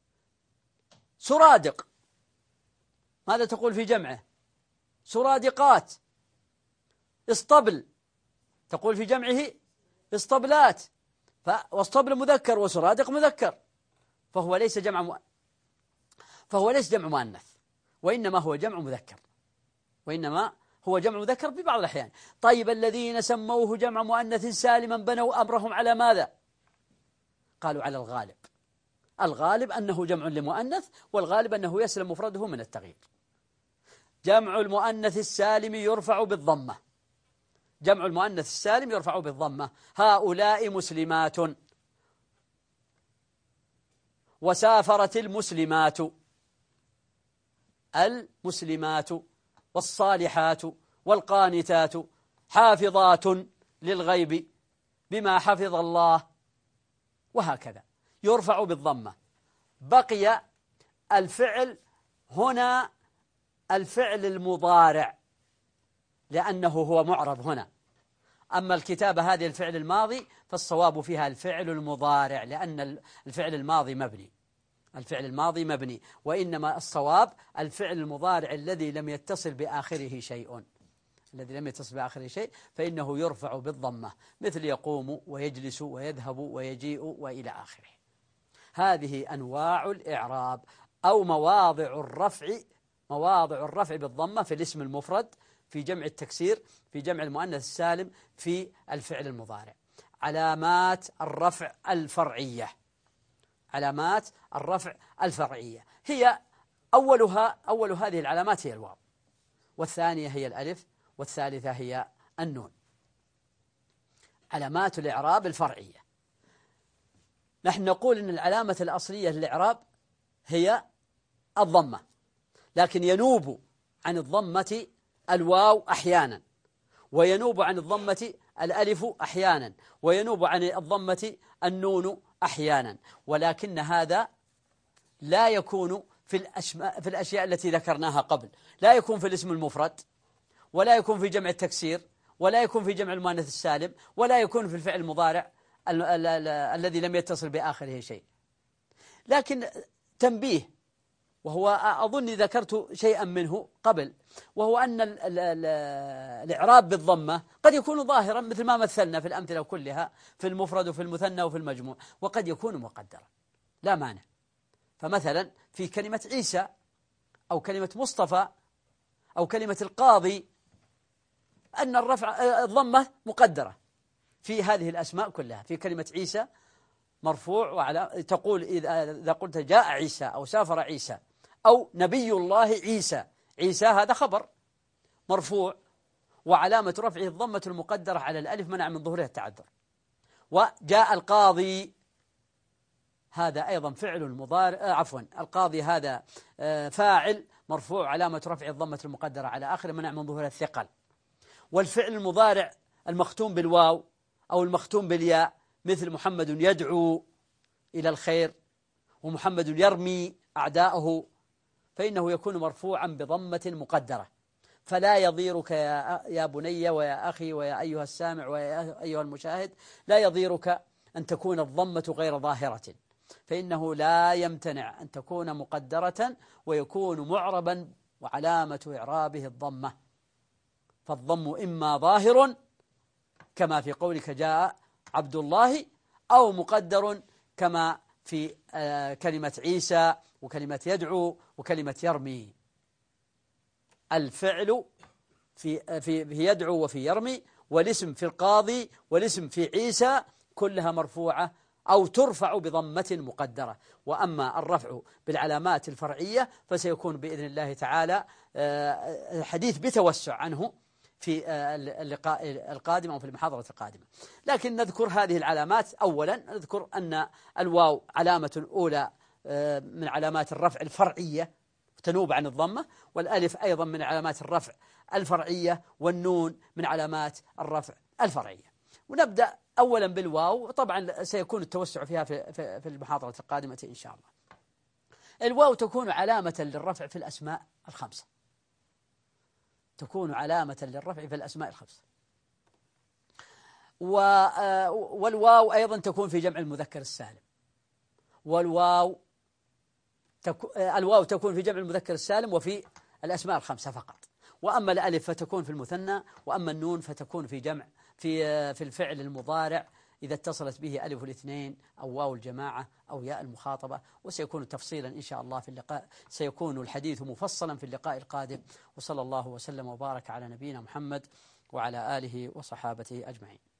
سرادق، ماذا تقول في جمعه؟ سرادقات. اسطبل، تقول في جمعه اسطبلات، والاسطبل مذكر وسرادق مذكر، فهو ليس جمع مؤنث، وإنما هو جمع مذكر، في بعض الأحيان. طيب، الذين سموه جمع مؤنث سالما بنوا أمرهم على ماذا؟ قالوا على الغالب. الغالب أنه جمع لمؤنث، والغالب أنه يسلم مفرده من التغيير. جمع المؤنث السالم يرفع بالضمة. جمع المؤنث السالم يرفع بالضمة. هؤلاء مسلمات، وسافرت المسلمات، والصالحات والقانتات حافظات للغيب بما حفظ الله، وهكذا يرفع بالضمة. بقي الفعل هنا، الفعل المضارع، لأنه هو معرب هنا. أما الكتابة هذه الفعل الماضي فالصواب فيها الفعل المضارع، لأن الفعل الماضي مبني، وإنما الصواب الفعل المضارع الذي لم يتصل بآخره شيء، فإنه يرفع بالضمة، مثل يقوم ويجلس ويذهب ويجيء وإلى آخره. هذه أنواع الإعراب أو مواضع الرفع بالضمة في الاسم المفرد، في جمع التكسير، في جمع المؤنث السالم، في الفعل المضارع. علامات الرفع الفرعية هي أول هذه العلامات هي الواو، والثانية هي الألف، والثالثة هي النون. علامات الإعراب الفرعية، نحن نقول إن العلامة الأصلية للإعراب هي الضمة، لكن ينوب عن الضمة الواو أحيانا، وينوب عن الضمة الألف أحيانا، وينوب عن الضمة النون أحيانا، ولكن هذا لا يكون في الأشياء التي ذكرناها قبل. لا يكون في الاسم المفرد، ولا يكون في جمع التكسير، ولا يكون في جمع المؤنث السالم، ولا يكون في الفعل المضارع الذي لم يتصل بآخره شيء. لكن تنبيه، وهو أظني ذكرت شيئا منه قبل، وهو أن الإعراب بالضمة قد يكون ظاهرا مثل ما مثلنا في الأمثلة كلها، في المفرد وفي المثنى وفي المجموع، وقد يكون مقدرا لا مانع. فمثلا في كلمة عيسى، أو كلمة مصطفى، أو كلمة القاضي، أن الضمة مقدرة في هذه الأسماء كلها. في كلمة عيسى مرفوع، وعلى تقول إذا قلت جاء عيسى أو سافر عيسى أو نبي الله عيسى، عيسى هذا خبر مرفوع، وعلامة رفعه الضمة المقدرة على الألف منع من ظهورها التعذر. وجاء القاضي، هذا أيضا فعل مضارع، القاضي هذا فاعل مرفوع علامة رفع الضمة المقدرة على آخره منع من ظهورها الثقل. والفعل المضارع المختوم بالواو أو المختوم بالياء مثل محمد يدعو إلى الخير ومحمد يرمي أعداءه فإنه يكون مرفوعا بضمة مقدرة. فلا يضيرك يا بني ويا أخي ويا أيها السامع ويا أيها المشاهد، لا يضيرك أن تكون الضمة غير ظاهرة، فإنه لا يمتنع أن تكون مقدرة ويكون معربا وعلامة إعرابه الضمة. فالضم إما ظاهر كما في قولك جاء عبد الله، أو مقدر كما في كلمة عيسى وكلمة يدعو وكلمة يرمي. الفعل في يدعو وفي يرمي، والاسم في القاضي والاسم في عيسى كلها مرفوعة أو ترفع بضمة مقدرة. وأما الرفع بالعلامات الفرعية فسيكون بإذن الله تعالى حديث بتوسع عنه في اللقاء القادم أو في المحاضرة القادمة. لكن نذكر هذه العلامات. أولا نذكر أن الواو علامة أولى من علامات الرفع الفرعية تنوب عن الضمة، والألف أيضا من علامات الرفع الفرعية، والنون من علامات الرفع الفرعية. ونبدأ أولا بالواو، طبعا سيكون التوسع فيها في المحاضرة القادمة إن شاء الله. الواو تكون علامة للرفع في الأسماء الخمسة، تكون علامة للرفع في الأسماء الخمسة. والواو أيضا تكون في جمع المذكر السالم، الواو تكون في جمع المذكر السالم وفي الأسماء الخمسة فقط. وأما الألف فتكون في المثنى، وأما النون فتكون في جمع في الفعل المضارع إذا اتصلت به ألف الاثنين أو واو الجماعة أو ياء المخاطبة. وسيكون تفصيلا إن شاء الله في اللقاء، سيكون الحديث مفصلا في اللقاء القادم. وصلى الله وسلم وبارك على نبينا محمد وعلى آله وصحابته أجمعين.